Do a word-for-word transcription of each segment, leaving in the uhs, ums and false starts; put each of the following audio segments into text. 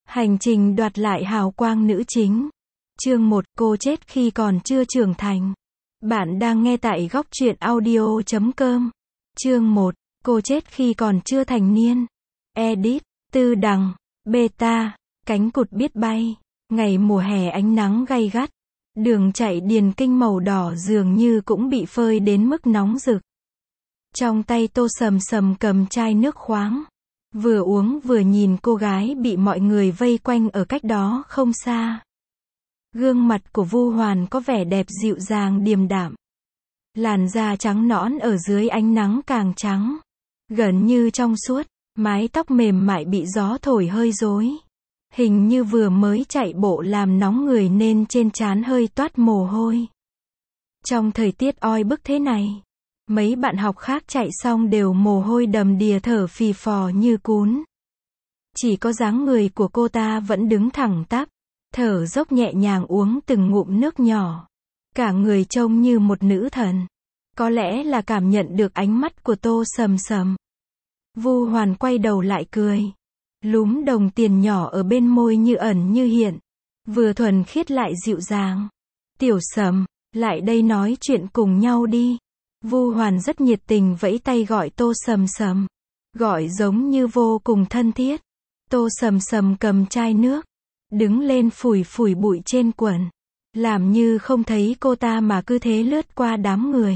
Hành trình đoạt lại hào quang nữ chính. Chương một, cô chết khi còn chưa trưởng thành. Bạn đang nghe tại góc truyện audio chấm com. Chương một, cô chết khi còn chưa thành niên. Edit, Tư Đằng, Beta, cánh cụt biết bay. Ngày mùa hè ánh nắng gay gắt. Đường chạy điền kinh màu đỏ dường như cũng bị phơi đến mức nóng rực. Trong tay Tô Sầm Sầm cầm chai nước khoáng. Vừa uống vừa nhìn cô gái bị mọi người vây quanh ở cách đó không xa. Gương mặt của Vu Hoàn có vẻ đẹp dịu dàng điềm đạm. Làn da trắng nõn ở dưới ánh nắng càng trắng. Gần như trong suốt, mái tóc mềm mại bị gió thổi hơi rối. Hình như vừa mới chạy bộ làm nóng người nên trên trán hơi toát mồ hôi. Trong thời tiết oi bức thế này, mấy bạn học khác chạy xong đều mồ hôi đầm đìa thở phì phò như cún. Chỉ có dáng người của cô ta vẫn đứng thẳng tắp, thở dốc nhẹ nhàng uống từng ngụm nước nhỏ. Cả người trông như một nữ thần. Có lẽ là cảm nhận được ánh mắt của Tô Sầm Sầm. Vu Hoàn quay đầu lại cười. Lúm đồng tiền nhỏ ở bên môi như ẩn như hiện. Vừa thuần khiết lại dịu dàng. Tiểu Sầm, lại đây nói chuyện cùng nhau đi. Vu Hoàn rất nhiệt tình vẫy tay gọi Tô Sầm Sầm. Gọi giống như vô cùng thân thiết. Tô Sầm Sầm cầm chai nước. Đứng lên phủi phủi bụi trên quần. Làm như không thấy cô ta mà cứ thế lướt qua đám người.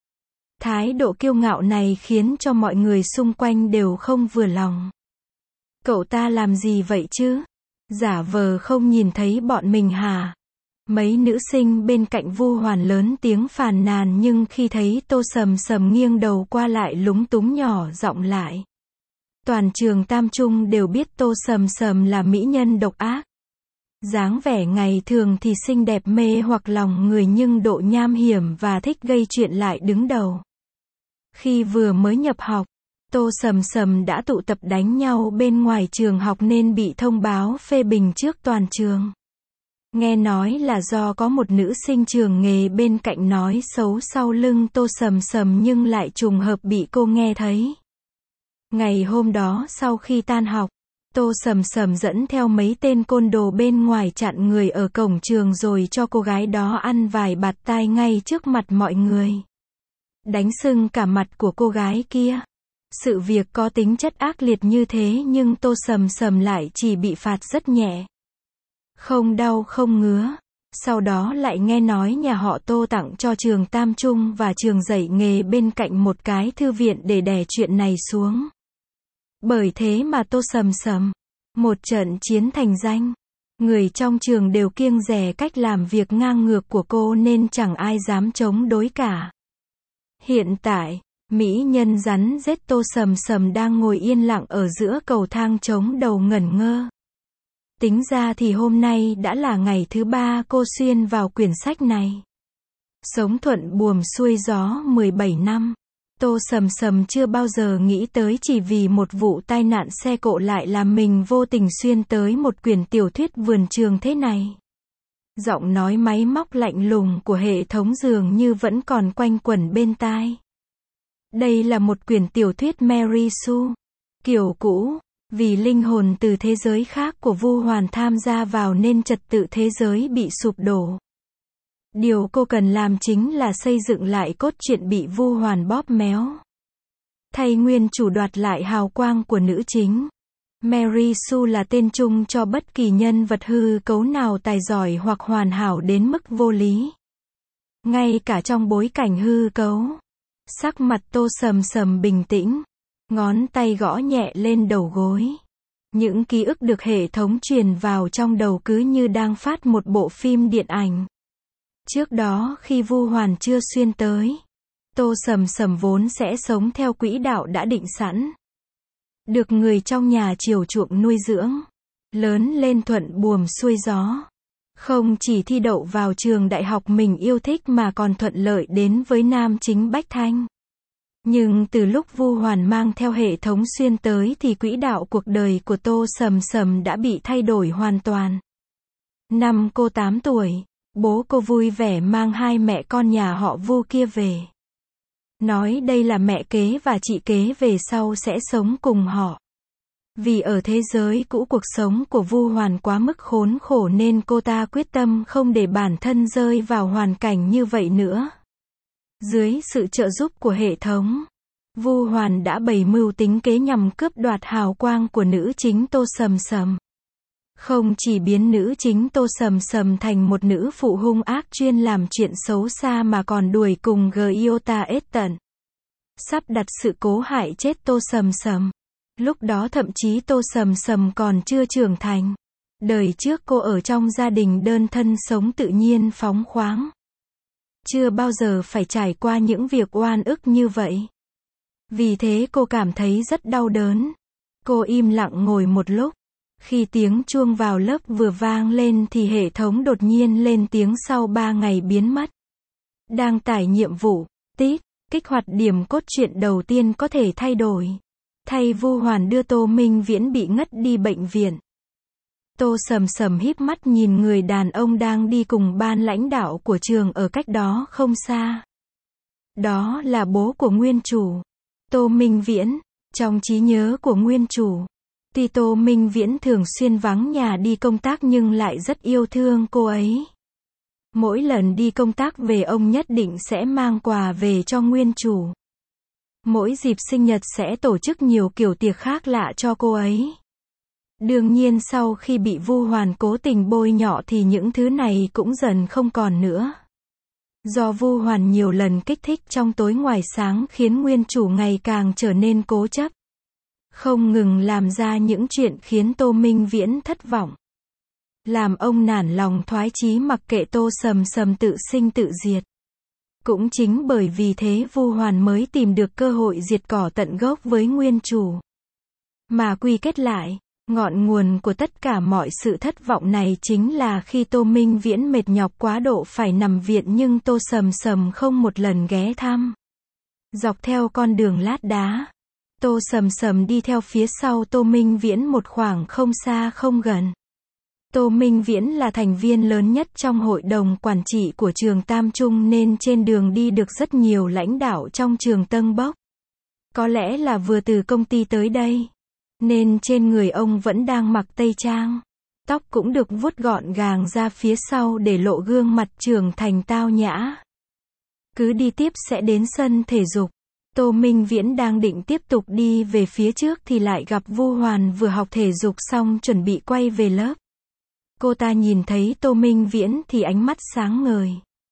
Thái độ kiêu ngạo này khiến cho mọi người xung quanh đều không vừa lòng. Cậu ta làm gì vậy chứ? Giả vờ không nhìn thấy bọn mình hả? Mấy nữ sinh bên cạnh Vu Hoàn lớn tiếng phàn nàn nhưng khi thấy Tô Sầm Sầm nghiêng đầu qua lại lúng túng nhỏ giọng lại. Toàn trường Tam Trung đều biết Tô Sầm Sầm là mỹ nhân độc ác. Dáng vẻ ngày thường thì xinh đẹp mê hoặc lòng người nhưng độ nham hiểm và thích gây chuyện lại đứng đầu. Khi vừa mới nhập học, Tô Sầm Sầm đã tụ tập đánh nhau bên ngoài trường học nên bị thông báo phê bình trước toàn trường. Nghe nói là do có một nữ sinh trường nghề bên cạnh nói xấu sau lưng Tô Sầm Sầm nhưng lại trùng hợp bị cô nghe thấy. Ngày hôm đó sau khi tan học, Tô Sầm Sầm dẫn theo mấy tên côn đồ bên ngoài chặn người ở cổng trường rồi cho cô gái đó ăn vài bạt tai ngay trước mặt mọi người. Đánh sưng cả mặt của cô gái kia. Sự việc có tính chất ác liệt như thế nhưng Tô Sầm Sầm lại chỉ bị phạt rất nhẹ. Không đau không ngứa. Sau đó lại nghe nói nhà họ Tô tặng cho trường Tam Trung và trường dạy nghề bên cạnh một cái thư viện để đè chuyện này xuống. Bởi thế mà Tô Sầm Sầm, một trận chiến thành danh. Người trong trường đều kiêng dè cách làm việc ngang ngược của cô nên chẳng ai dám chống đối cả. Hiện tại, mỹ nhân rắn rết Tô Sầm Sầm đang ngồi yên lặng ở giữa cầu thang chống đầu ngẩn ngơ. Tính ra thì hôm nay đã là ngày thứ ba cô xuyên vào quyển sách này. Sống thuận buồm xuôi gió mười bảy năm. Tô Sầm Sầm chưa bao giờ nghĩ tới chỉ vì một vụ tai nạn xe cộ lại làm mình vô tình xuyên tới một quyển tiểu thuyết vườn trường thế này. Giọng nói máy móc lạnh lùng của hệ thống dường như vẫn còn quanh quẩn bên tai. Đây là một quyển tiểu thuyết Mary Sue. Kiểu cũ, vì linh hồn từ thế giới khác của Vu Hoàn tham gia vào nên trật tự thế giới bị sụp đổ. Điều cô cần làm chính là xây dựng lại cốt truyện bị Vu Hoàn bóp méo. Thay nguyên chủ đoạt lại hào quang của nữ chính. Mary Sue là tên chung cho bất kỳ nhân vật hư cấu nào tài giỏi hoặc hoàn hảo đến mức vô lý. Ngay cả trong bối cảnh hư cấu. Sắc mặt Tô Sầm Sầm bình tĩnh. Ngón tay gõ nhẹ lên đầu gối. Những ký ức được hệ thống truyền vào trong đầu cứ như đang phát một bộ phim điện ảnh. Trước đó khi Vu Hoàn chưa xuyên tới, Tô Sầm Sầm vốn sẽ sống theo quỹ đạo đã định sẵn. Được người trong nhà chiều chuộng nuôi dưỡng. Lớn lên thuận buồm xuôi gió. Không chỉ thi đậu vào trường đại học mình yêu thích mà còn thuận lợi đến với nam chính Bách Thanh. Nhưng từ lúc Vu Hoàn mang theo hệ thống xuyên tới thì quỹ đạo cuộc đời của Tô Sầm Sầm đã bị thay đổi hoàn toàn. Năm cô tám tuổi, bố cô vui vẻ mang hai mẹ con nhà họ Vu kia về. Nói đây là mẹ kế và chị kế về sau sẽ sống cùng họ. Vì ở thế giới cũ cuộc sống của Vu Hoàn quá mức khốn khổ nên cô ta quyết tâm không để bản thân rơi vào hoàn cảnh như vậy nữa. Dưới sự trợ giúp của hệ thống, Vu Hoàn đã bày mưu tính kế nhằm cướp đoạt hào quang của nữ chính Tô Sầm Sầm. Không chỉ biến nữ chính Tô Sầm Sầm thành một nữ phụ hung ác chuyên làm chuyện xấu xa mà còn đuổi cùng Gyota ết tận. Sắp đặt sự cố hại chết Tô Sầm Sầm. Lúc đó thậm chí Tô Sầm Sầm còn chưa trưởng thành. Đời trước cô ở trong gia đình đơn thân sống tự nhiên phóng khoáng. Chưa bao giờ phải trải qua những việc oan ức như vậy. Vì thế cô cảm thấy rất đau đớn. Cô im lặng ngồi một lúc. Khi tiếng chuông vào lớp vừa vang lên thì hệ thống đột nhiên lên tiếng sau ba ngày biến mất. Đang tải nhiệm vụ, tít, kích hoạt điểm cốt truyện đầu tiên có thể thay đổi. Thay Vu Hoàn đưa Tô Minh Viễn bị ngất đi bệnh viện. Tô Sầm Sầm híp mắt nhìn người đàn ông đang đi cùng ban lãnh đạo của trường ở cách đó không xa. Đó là bố của nguyên chủ, Tô Minh Viễn. Trong trí nhớ của nguyên chủ, tuy Tô Minh Viễn thường xuyên vắng nhà đi công tác nhưng lại rất yêu thương cô ấy. Mỗi lần đi công tác về ông nhất định sẽ mang quà về cho nguyên chủ. Mỗi dịp sinh nhật sẽ tổ chức nhiều kiểu tiệc khác lạ cho cô ấy. Đương nhiên sau khi bị Vu Hoàn cố tình bôi nhọ thì những thứ này cũng dần không còn nữa. Do Vu Hoàn nhiều lần kích thích trong tối ngoài sáng khiến nguyên chủ ngày càng trở nên cố chấp. Không ngừng làm ra những chuyện khiến Tô Minh Viễn thất vọng. Làm ông nản lòng thoái chí mặc kệ Tô Sầm Sầm tự sinh tự diệt. Cũng chính bởi vì thế Vu Hoàn mới tìm được cơ hội diệt cỏ tận gốc với nguyên chủ. Mà quy kết lại, ngọn nguồn của tất cả mọi sự thất vọng này chính là khi Tô Minh Viễn mệt nhọc quá độ phải nằm viện nhưng Tô Sầm Sầm không một lần ghé thăm. Dọc theo con đường lát đá, Tô Sầm Sầm đi theo phía sau Tô Minh Viễn một khoảng không xa không gần. Tô Minh Viễn là thành viên lớn nhất trong hội đồng quản trị của trường Tam Trung nên trên đường đi được rất nhiều lãnh đạo trong trường Tân Bốc. Có lẽ là vừa từ công ty tới đây, nên trên người ông vẫn đang mặc tây trang. Tóc cũng được vuốt gọn gàng ra phía sau để lộ gương mặt trưởng thành tao nhã. Cứ đi tiếp sẽ đến sân thể dục. Tô Minh Viễn đang định tiếp tục đi về phía trước thì lại gặp Vu Hoàn vừa học thể dục xong chuẩn bị quay về lớp. Cô ta nhìn thấy Tô Minh Viễn thì ánh mắt sáng ngời.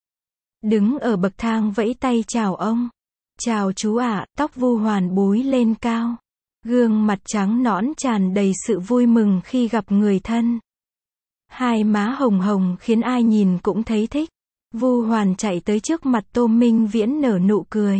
Đứng ở bậc thang vẫy tay chào ông. Chào chú ạ, tóc Vu Hoàn búi lên cao. Gương mặt trắng nõn tràn đầy sự vui mừng khi gặp người thân. Hai má hồng hồng khiến ai nhìn cũng thấy thích. Vu Hoàn chạy tới trước mặt Tô Minh Viễn nở nụ cười.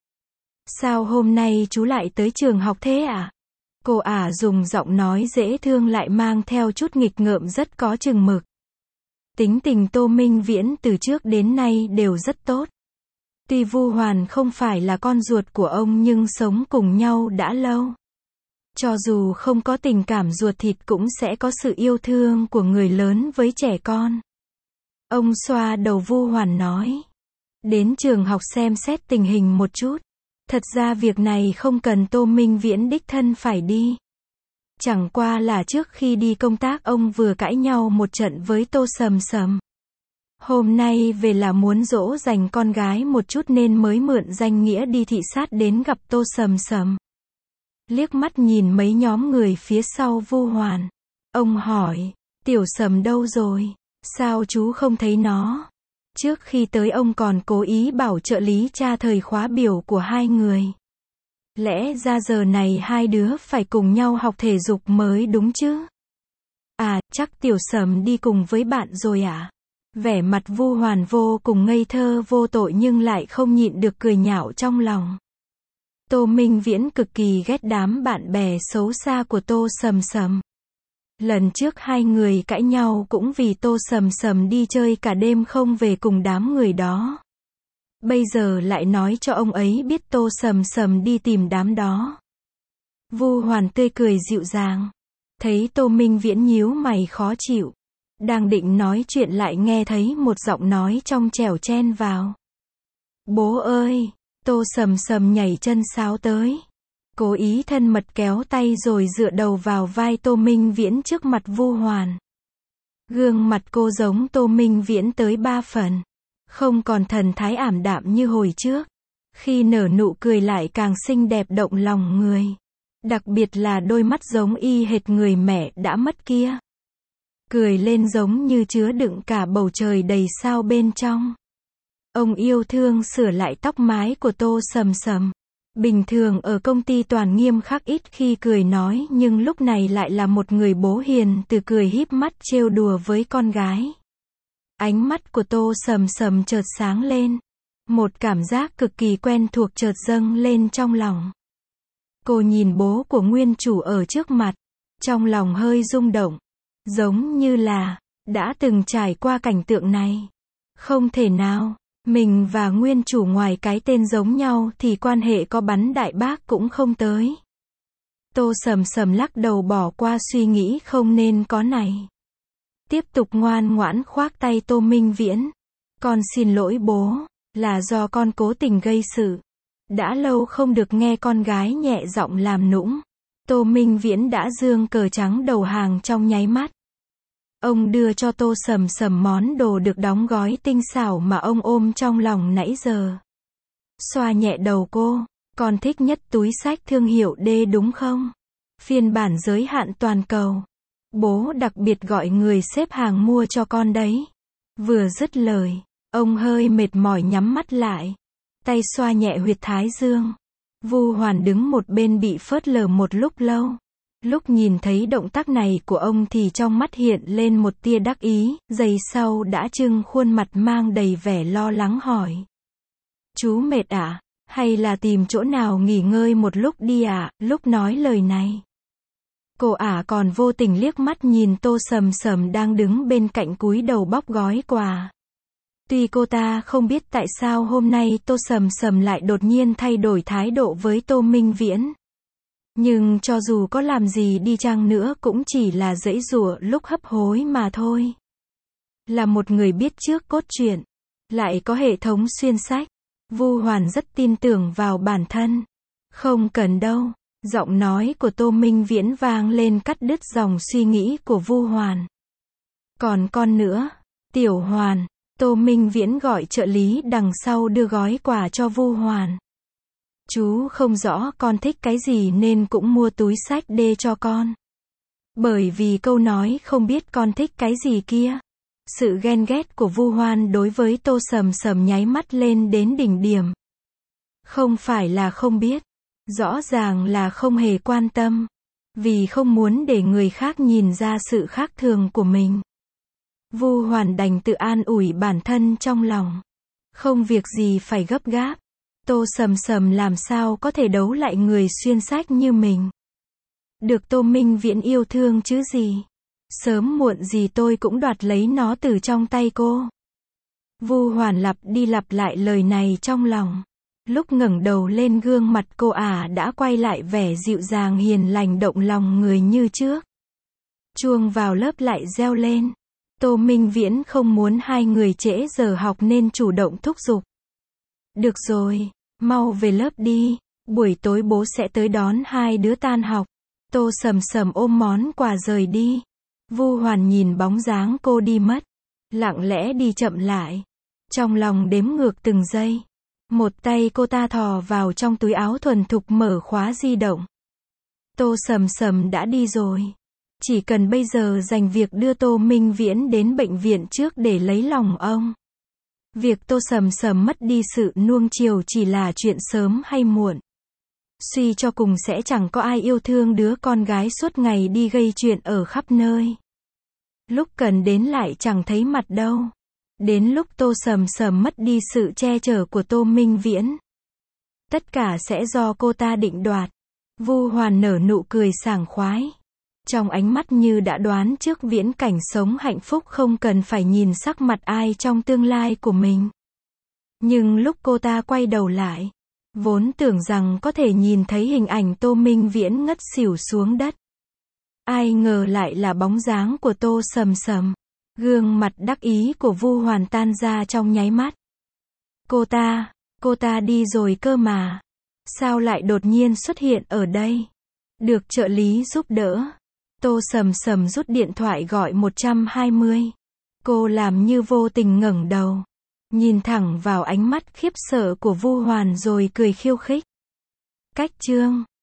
Sao hôm nay chú lại tới trường học thế ạ? À? Cô ả dùng giọng nói dễ thương lại mang theo chút nghịch ngợm rất có chừng mực. Tính tình Tô Minh Viễn từ trước đến nay đều rất tốt. Tuy Vu Hoàn không phải là con ruột của ông nhưng sống cùng nhau đã lâu. Cho dù không có tình cảm ruột thịt cũng sẽ có sự yêu thương của người lớn với trẻ con. Ông xoa đầu Vu Hoàn nói. Đến trường học xem xét tình hình một chút. Thật ra việc này không cần Tô Minh Viễn đích thân phải đi. Chẳng qua là trước khi đi công tác ông vừa cãi nhau một trận với Tô Sầm Sầm. Hôm nay về là muốn dỗ dành con gái một chút nên mới mượn danh nghĩa đi thị sát đến gặp Tô Sầm Sầm. Liếc mắt nhìn mấy nhóm người phía sau Vu Hoàn. Ông hỏi, Tiểu Sầm đâu rồi? Sao chú không thấy nó? Trước khi tới ông còn cố ý bảo trợ lý tra thời khóa biểu của hai người. Lẽ ra giờ này hai đứa phải cùng nhau học thể dục mới đúng chứ? À, chắc Tiểu Sầm đi cùng với bạn rồi à? Vẻ mặt Vu Hoàn vô cùng ngây thơ vô tội nhưng lại không nhịn được cười nhạo trong lòng. Tô Minh Viễn cực kỳ ghét đám bạn bè xấu xa của Tô Sầm Sầm. Lần trước hai người cãi nhau cũng vì Tô Sầm Sầm đi chơi cả đêm không về cùng đám người đó. Bây giờ lại nói cho ông ấy biết Tô Sầm Sầm đi tìm đám đó. Vu Hoàn tươi cười dịu dàng. Thấy Tô Minh Viễn nhíu mày khó chịu. Đang định nói chuyện lại nghe thấy một giọng nói trong trẻo chen vào. Bố ơi! Tô Sầm Sầm nhảy chân sáo tới. Cố ý thân mật kéo tay rồi dựa đầu vào vai Tô Minh Viễn trước mặt Vu Hoàn. Gương mặt cô giống Tô Minh Viễn tới ba phần. Không còn thần thái ảm đạm như hồi trước. Khi nở nụ cười lại càng xinh đẹp động lòng người. Đặc biệt là đôi mắt giống y hệt người mẹ đã mất kia. Cười lên giống như chứa đựng cả bầu trời đầy sao bên trong. Ông yêu thương sửa lại tóc mái của Tô Sầm Sầm. Bình thường ở công ty toàn nghiêm khắc ít khi cười nói, nhưng lúc này lại là một người bố hiền từ, cười híp mắt trêu đùa với con gái. Ánh mắt của Tô Sầm Sầm chợt sáng lên. Một cảm giác cực kỳ quen thuộc chợt dâng lên trong lòng. Cô nhìn bố của nguyên chủ ở trước mặt. Trong lòng hơi rung động. Giống như là đã từng trải qua cảnh tượng này. Không thể nào. Mình và nguyên chủ ngoài cái tên giống nhau thì quan hệ có bắn đại bác cũng không tới. Tô Sầm Sầm lắc đầu bỏ qua suy nghĩ không nên có này. Tiếp tục ngoan ngoãn khoác tay Tô Minh Viễn. Con xin lỗi bố, là do con cố tình gây sự. Đã lâu không được nghe con gái nhẹ giọng làm nũng. Tô Minh Viễn đã giương cờ trắng đầu hàng trong nháy mắt. Ông đưa cho Tô Sầm Sầm món đồ được đóng gói tinh xảo mà ông ôm trong lòng nãy giờ. Xoa nhẹ đầu cô, con thích nhất túi xách thương hiệu D đúng không? Phiên bản giới hạn toàn cầu. Bố đặc biệt gọi người xếp hàng mua cho con đấy. Vừa dứt lời, ông hơi mệt mỏi nhắm mắt lại. Tay xoa nhẹ huyệt thái dương. Vu Hoàn đứng một bên bị phớt lờ một lúc lâu. Lúc nhìn thấy động tác này của ông thì trong mắt hiện lên một tia đắc ý, giây sau đã trưng khuôn mặt mang đầy vẻ lo lắng hỏi. Chú mệt ạ? À? Hay là tìm chỗ nào nghỉ ngơi một lúc đi ạ? À? Lúc nói lời này, cô ả còn vô tình liếc mắt nhìn Tô Sầm Sầm đang đứng bên cạnh cúi đầu bóc gói quà. Tuy cô ta không biết tại sao hôm nay Tô Sầm Sầm lại đột nhiên thay đổi thái độ với Tô Minh Viễn. Nhưng cho dù có làm gì đi chăng nữa cũng chỉ là giãy giụa lúc hấp hối mà thôi. Là một người biết trước cốt truyện, lại có hệ thống xuyên sách, Vu Hoàn rất tin tưởng vào bản thân. Không cần đâu, giọng nói của Tô Minh Viễn vang lên cắt đứt dòng suy nghĩ của Vu Hoàn. Còn con nữa, Tiểu Hoàn, Tô Minh Viễn gọi trợ lý đằng sau đưa gói quà cho Vu Hoàn. Chú không rõ con thích cái gì nên cũng mua túi xách D cho con. Bởi vì câu nói không biết con thích cái gì kia. Sự ghen ghét của Vu Hoan đối với Tô Sầm Sầm nháy mắt lên đến đỉnh điểm. Không phải là không biết. Rõ ràng là không hề quan tâm. Vì không muốn để người khác nhìn ra sự khác thường của mình. Vu Hoàn đành tự an ủi bản thân trong lòng. Không việc gì phải gấp gáp. Tô Sầm Sầm làm sao có thể đấu lại người xuyên sách như mình. Được Tô Minh Viễn yêu thương chứ gì. Sớm muộn gì tôi cũng đoạt lấy nó từ trong tay cô. Vu Hoàn lặp đi lặp lại lời này trong lòng. Lúc ngẩng đầu lên gương mặt cô ả đã quay lại vẻ dịu dàng hiền lành động lòng người như trước. Chuông vào lớp lại reo lên. Tô Minh Viễn không muốn hai người trễ giờ học nên chủ động thúc giục. Được rồi, mau về lớp đi, buổi tối bố sẽ tới đón hai đứa tan học. Tô Sầm Sầm ôm món quà rời đi. Vu Hoàn nhìn bóng dáng cô đi mất, lặng lẽ đi chậm lại, trong lòng đếm ngược từng giây. Một tay cô ta thò vào trong túi áo thuần thục mở khóa di động. Tô Sầm Sầm đã đi rồi. Chỉ cần bây giờ dành việc đưa Tô Minh Viễn đến bệnh viện trước để lấy lòng ông. Việc Tô Sầm Sầm mất đi sự nuông chiều chỉ là chuyện sớm hay muộn. Suy cho cùng sẽ chẳng có ai yêu thương đứa con gái suốt ngày đi gây chuyện ở khắp nơi. Lúc cần đến lại chẳng thấy mặt đâu. Đến lúc Tô Sầm Sầm mất đi sự che chở của Tô Minh Viễn. Tất cả sẽ do cô ta định đoạt. Vu Hoàn nở nụ cười sảng khoái. Trong ánh mắt như đã đoán trước viễn cảnh sống hạnh phúc không cần phải nhìn sắc mặt ai trong tương lai của mình. Nhưng lúc cô ta quay đầu lại, vốn tưởng rằng có thể nhìn thấy hình ảnh Tô Minh Viễn ngất xỉu xuống đất. Ai ngờ lại là bóng dáng của Tô Sầm Sầm. Gương mặt đắc ý của Vu Hoàn tan ra trong nháy mắt. Cô ta, cô ta đi rồi cơ mà. Sao lại đột nhiên xuất hiện ở đây? Được trợ lý giúp đỡ. Tô Sầm Sầm rút điện thoại gọi một trăm hai mươi. Cô làm như vô tình ngẩng đầu, nhìn thẳng vào ánh mắt khiếp sợ của Vu Hoàn rồi cười khiêu khích. Cách chương